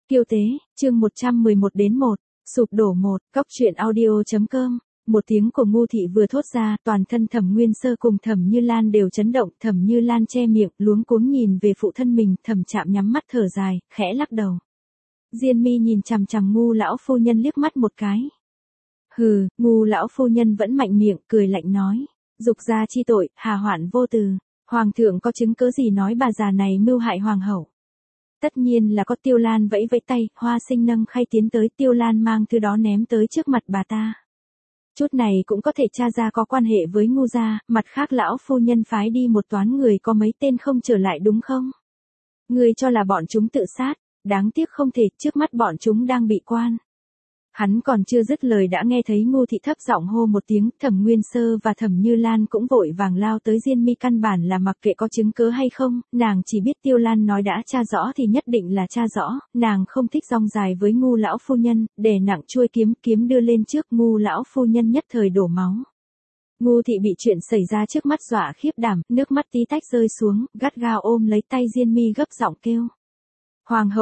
Kiêu tế, chương 111-1, sụp đổ 1, cóc truyện audio.com. Một tiếng của Ngô Thị vừa thốt ra, toàn thân Thẩm Nguyên Sơ cùng Thẩm Như Lan đều chấn động. Thẩm Như Lan che miệng, luống cuống nhìn về phụ thân mình. Thẩm Trạm nhắm mắt thở dài, khẽ lắc đầu. Diên Mi nhìn chằm chằm Ngu lão phu nhân liếc mắt một cái. Hừ, Ngu lão phu nhân vẫn mạnh miệng, cười lạnh nói. Dục gia chi tội, hà hoạn vô từ. Hoàng thượng có chứng cớ gì nói bà già này mưu hại hoàng hậu? Tất nhiên là có. Tiêu Lan vẫy vẫy tay, Hoa Sinh nâng khay tiến tới. Tiêu Lan mang thứ đó ném tới trước mặt bà ta. Chút này cũng có thể tra ra có quan hệ với Ngu gia. Mặt khác lão phu nhân phái đi một toán người có mấy tên không trở lại đúng không? Ngươi cho là bọn chúng tự sát, đáng tiếc không thể, trước mắt bọn chúng đang bị quan. Hắn còn chưa dứt lời đã nghe thấy Ngô Thị thấp giọng hô một tiếng. Thẩm Nguyên Sơ và Thẩm Như Lan cũng vội vàng lao tới. Diên Mi căn bản là mặc kệ có chứng cớ hay không, nàng chỉ biết Tiêu Lan nói đã tra rõ thì nhất định là tra rõ. Nàng không thích rong dài với Ngu lão phu nhân, đè nặng chuôi kiếm đưa lên trước. Ngu lão phu nhân nhất thời đổ máu. Ngô Thị bị chuyện xảy ra trước mắt dọa khiếp đảm, nước mắt tí tách rơi xuống, gắt gao ôm lấy tay Diên Mi gấp giọng kêu. Hoàng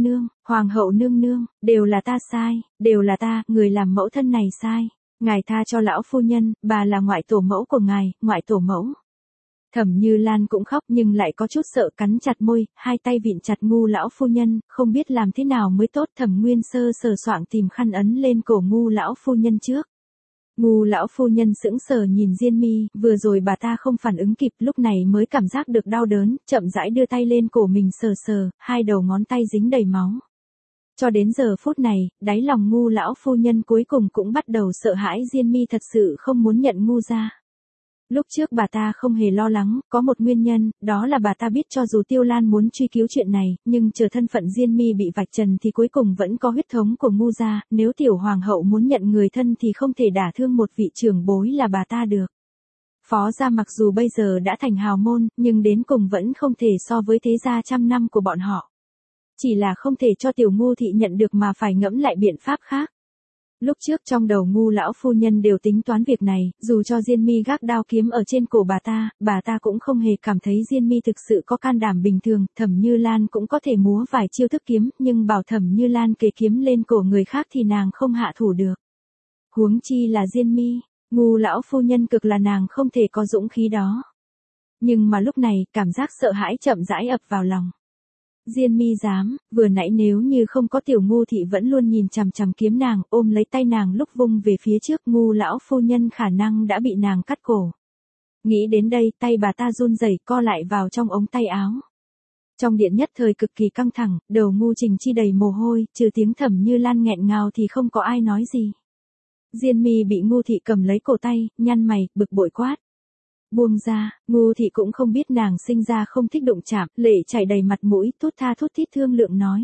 hậu nương nương, đều là ta sai, đều là ta, người làm mẫu thân này sai. Ngài tha cho lão phu nhân, bà là ngoại tổ mẫu của ngài, ngoại tổ mẫu. Thẩm Như Lan cũng khóc nhưng lại có chút sợ, cắn chặt môi, hai tay vịn chặt Ngu lão phu nhân, không biết làm thế nào mới tốt. Thẩm Nguyên Sơ sờ soạng tìm khăn ấn lên cổ Ngu lão phu nhân trước. Ngu lão phu nhân sững sờ nhìn Diên Mi, vừa rồi bà ta không phản ứng kịp, lúc này mới cảm giác được đau đớn, chậm rãi đưa tay lên cổ mình sờ, hai đầu ngón tay dính đầy máu. Cho đến giờ phút này, đáy lòng Ngu lão phu nhân cuối cùng cũng bắt đầu sợ hãi. Diên Mi thật sự không muốn nhận Ngu gia. Lúc trước bà ta không hề lo lắng, có một nguyên nhân, đó là bà ta biết cho dù Tiêu Lan muốn truy cứu chuyện này, nhưng chờ thân phận Diên Mi bị vạch trần thì cuối cùng vẫn có huyết thống của Ngu gia, nếu tiểu hoàng hậu muốn nhận người thân thì không thể đả thương một vị trưởng bối là bà ta được. Phó gia mặc dù bây giờ đã thành hào môn, nhưng đến cùng vẫn không thể so với thế gia trăm năm của bọn họ. Chỉ là không thể cho tiểu Ngô Thị nhận được mà phải ngẫm lại biện pháp khác. Lúc trước trong đầu Ngu lão phu nhân đều tính toán việc này, dù cho Diên Mi gác đao kiếm ở trên cổ bà ta cũng không hề cảm thấy Diên Mi thực sự có can đảm bình thường. Thẩm Như Lan cũng có thể múa vài chiêu thức kiếm, nhưng bảo Thẩm Như Lan kề kiếm lên cổ người khác thì nàng không hạ thủ được. Huống chi là Diên Mi, Ngu lão phu nhân cực là nàng không thể có dũng khí đó. Nhưng mà lúc này, cảm giác sợ hãi chậm rãi ập vào lòng. Diên Mi dám, vừa nãy nếu như không có tiểu Ngô Thị vẫn luôn nhìn chằm chằm kiếm nàng, ôm lấy tay nàng lúc vung về phía trước, Ngu lão phu nhân khả năng đã bị nàng cắt cổ. Nghĩ đến đây, tay bà ta run rẩy co lại vào trong ống tay áo. Trong điện nhất thời cực kỳ căng thẳng, đầu Ngu Trình Chi đầy mồ hôi, trừ tiếng Thẩm Như Lan nghẹn ngào thì không có ai nói gì. Diên Mi bị Ngô Thị cầm lấy cổ tay, nhăn mày, bực bội quát. Buông ra. Ngô Thị cũng không biết nàng sinh ra không thích đụng chạm, lệ chảy đầy mặt mũi, thút tha thút thít thương lượng nói.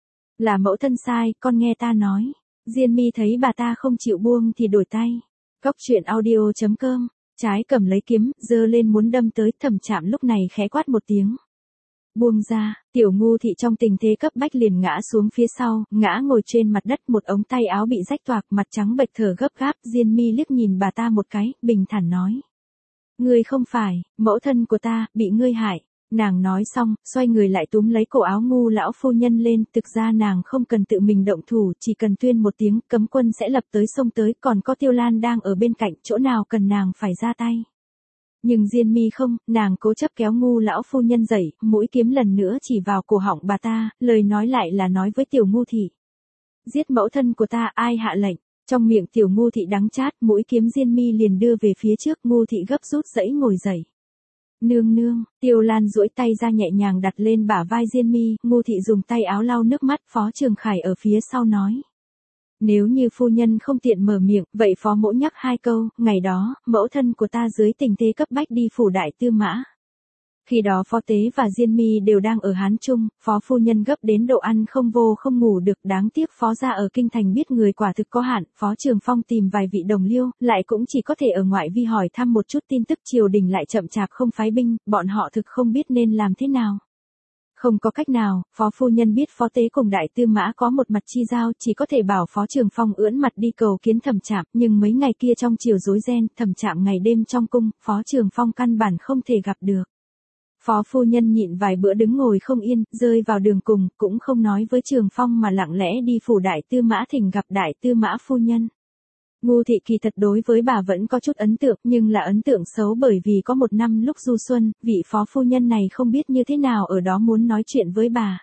Là mẫu thân sai, con nghe ta nói. Diên Mi thấy bà ta không chịu buông thì đổi tay. Cóc truyện audio.com, trái cầm lấy kiếm, giơ lên muốn đâm tới. Thẩm Trạm lúc này khẽ quát một tiếng. Buông ra. Tiểu Ngô Thị trong tình thế cấp bách liền ngã xuống phía sau, ngã ngồi trên mặt đất, một ống tay áo bị rách toạc, mặt trắng bệch thở gấp gáp. Diên Mi liếc nhìn bà ta một cái, bình thản nói. Ngươi không phải, mẫu thân của ta, bị ngươi hại. Nàng nói xong, xoay người lại túm lấy cổ áo Ngu lão phu nhân lên, thực ra nàng không cần tự mình động thủ, chỉ cần tuyên một tiếng, cấm quân sẽ lập tới xông tới, còn có Tiêu Lan đang ở bên cạnh, chỗ nào cần nàng phải ra tay. Nhưng Diên Mi không, nàng cố chấp kéo Ngu lão phu nhân dậy, mũi kiếm lần nữa chỉ vào cổ họng bà ta, lời nói lại là nói với tiểu Ngô Thị. Giết mẫu thân của ta, ai hạ lệnh? Trong miệng tiểu Ngô Thị đắng chát, mũi kiếm Diên Mi liền đưa về phía trước. Ngô Thị gấp rút dãy ngồi dậy. Nương nương, Tiêu Lan duỗi tay ra nhẹ nhàng đặt lên bả vai Diên Mi. Ngô Thị dùng tay áo lau nước mắt. Phó Trường Khải ở phía sau nói. Nếu như phu nhân không tiện mở miệng, vậy phó mỗ nhắc hai câu. Ngày đó, mẫu thân của ta dưới tình thế cấp bách đi phủ đại tư mã. Khi đó Phó Tế và Diên Mi đều đang ở Hán Trung, Phó phu nhân gấp đến độ ăn không vô không ngủ được, đáng tiếc Phó gia ở kinh thành biết người quả thực có hạn. Phó Trường Phong tìm vài vị đồng liêu, lại cũng chỉ có thể ở ngoại vi hỏi thăm một chút tin tức. Triều đình lại chậm chạp không phái binh, bọn họ thực không biết nên làm thế nào. Không có cách nào, Phó phu nhân biết Phó Tế cùng đại tư mã có một mặt chi giao, chỉ có thể bảo Phó Trường Phong ưỡn mặt đi cầu kiến Thẩm Trạm, nhưng mấy ngày kia trong triều rối ren, Thẩm Trạm ngày đêm trong cung, Phó Trường Phong căn bản không thể gặp được. Phó phu nhân nhịn vài bữa đứng ngồi không yên, rơi vào đường cùng, cũng không nói với Trường Phong mà lặng lẽ đi phủ đại tư mã thỉnh gặp đại tư mã phu nhân. Ngu thị kỳ thật đối với bà vẫn có chút ấn tượng, nhưng là ấn tượng xấu bởi vì có một năm lúc du xuân, vị phó phu nhân này không biết như thế nào ở đó muốn nói chuyện với bà.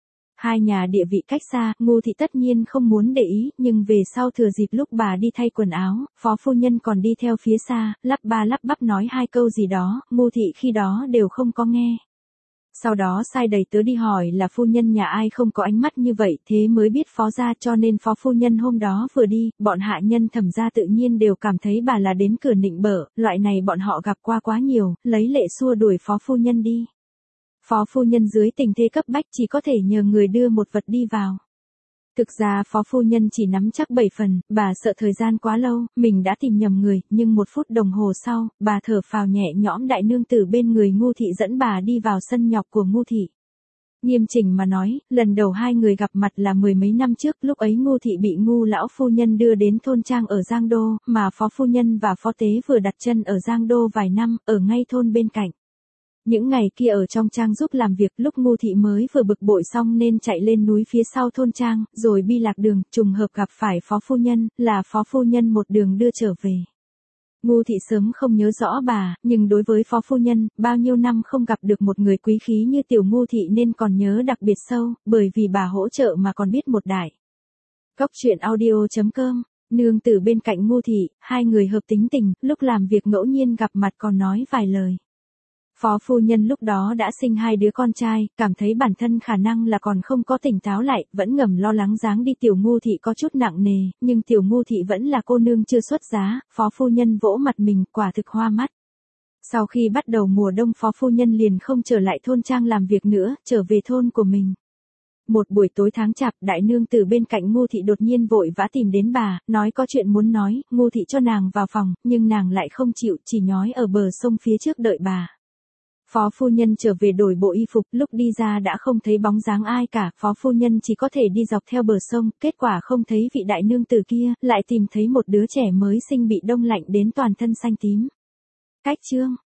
Hai nhà địa vị cách xa, Ngu thị tất nhiên không muốn để ý, nhưng về sau thừa dịp lúc bà đi thay quần áo, phó phu nhân còn đi theo phía xa, lắp ba lắp bắp nói hai câu gì đó, Ngu thị khi đó đều không có nghe. Sau đó sai đầy tớ đi hỏi là phu nhân nhà ai không có ánh mắt như vậy, thế mới biết phó gia, cho nên phó phu nhân hôm đó vừa đi, bọn hạ nhân Thẩm gia tự nhiên đều cảm thấy bà là đến cửa nịnh bợ, loại này bọn họ gặp qua quá nhiều, lấy lệ xua đuổi phó phu nhân đi. Phó phu nhân dưới tình thế cấp bách chỉ có thể nhờ người đưa một vật đi vào. Thực ra phó phu nhân chỉ nắm chắc 7 phần, bà sợ thời gian quá lâu, mình đã tìm nhầm người, nhưng 1 phút đồng hồ sau, bà thở phào nhẹ nhõm, đại nương tử bên người Ngu thị dẫn bà đi vào sân nhọc của Ngu thị. Nghiêm chỉnh mà nói, lần đầu hai người gặp mặt là 10 mấy năm trước, lúc ấy Ngu thị bị Ngu lão phu nhân đưa đến thôn trang ở Giang Đô, mà phó phu nhân và phó tế vừa đặt chân ở Giang Đô vài năm, ở ngay thôn bên cạnh. Những ngày kia ở trong trang giúp làm việc, lúc Ngu thị mới vừa bực bội xong nên chạy lên núi phía sau thôn trang, rồi bi lạc đường, trùng hợp gặp phải phó phu nhân, là phó phu nhân một đường đưa trở về. Ngu thị sớm không nhớ rõ bà, nhưng đối với phó phu nhân, bao nhiêu năm không gặp được một người quý khí như tiểu Ngu thị nên còn nhớ đặc biệt sâu, bởi vì bà hỗ trợ mà còn biết một đại. Cóc truyện audio.com, nương tử bên cạnh Ngu thị, hai người hợp tính tình, lúc làm việc ngẫu nhiên gặp mặt còn nói vài lời. Phó phu nhân lúc đó đã sinh 2 đứa con trai, cảm thấy bản thân khả năng là còn không có tỉnh táo lại, vẫn ngầm lo lắng dáng đi tiểu Ngu thị có chút nặng nề, nhưng tiểu Ngu thị vẫn là cô nương chưa xuất giá, phó phu nhân vỗ mặt mình, quả thực hoa mắt. Sau khi bắt đầu mùa đông phó phu nhân liền không trở lại thôn trang làm việc nữa, trở về thôn của mình. Một buổi tối tháng chạp, đại nương tử bên cạnh Ngu thị đột nhiên vội vã tìm đến bà, nói có chuyện muốn nói, Ngu thị cho nàng vào phòng, nhưng nàng lại không chịu, chỉ nhói ở bờ sông phía trước đợi bà. Phó phu nhân trở về đổi bộ y phục, lúc đi ra đã không thấy bóng dáng ai cả, phó phu nhân chỉ có thể đi dọc theo bờ sông, kết quả không thấy vị đại nương tử kia, lại tìm thấy một đứa trẻ mới sinh bị đông lạnh đến toàn thân xanh tím. Cách chương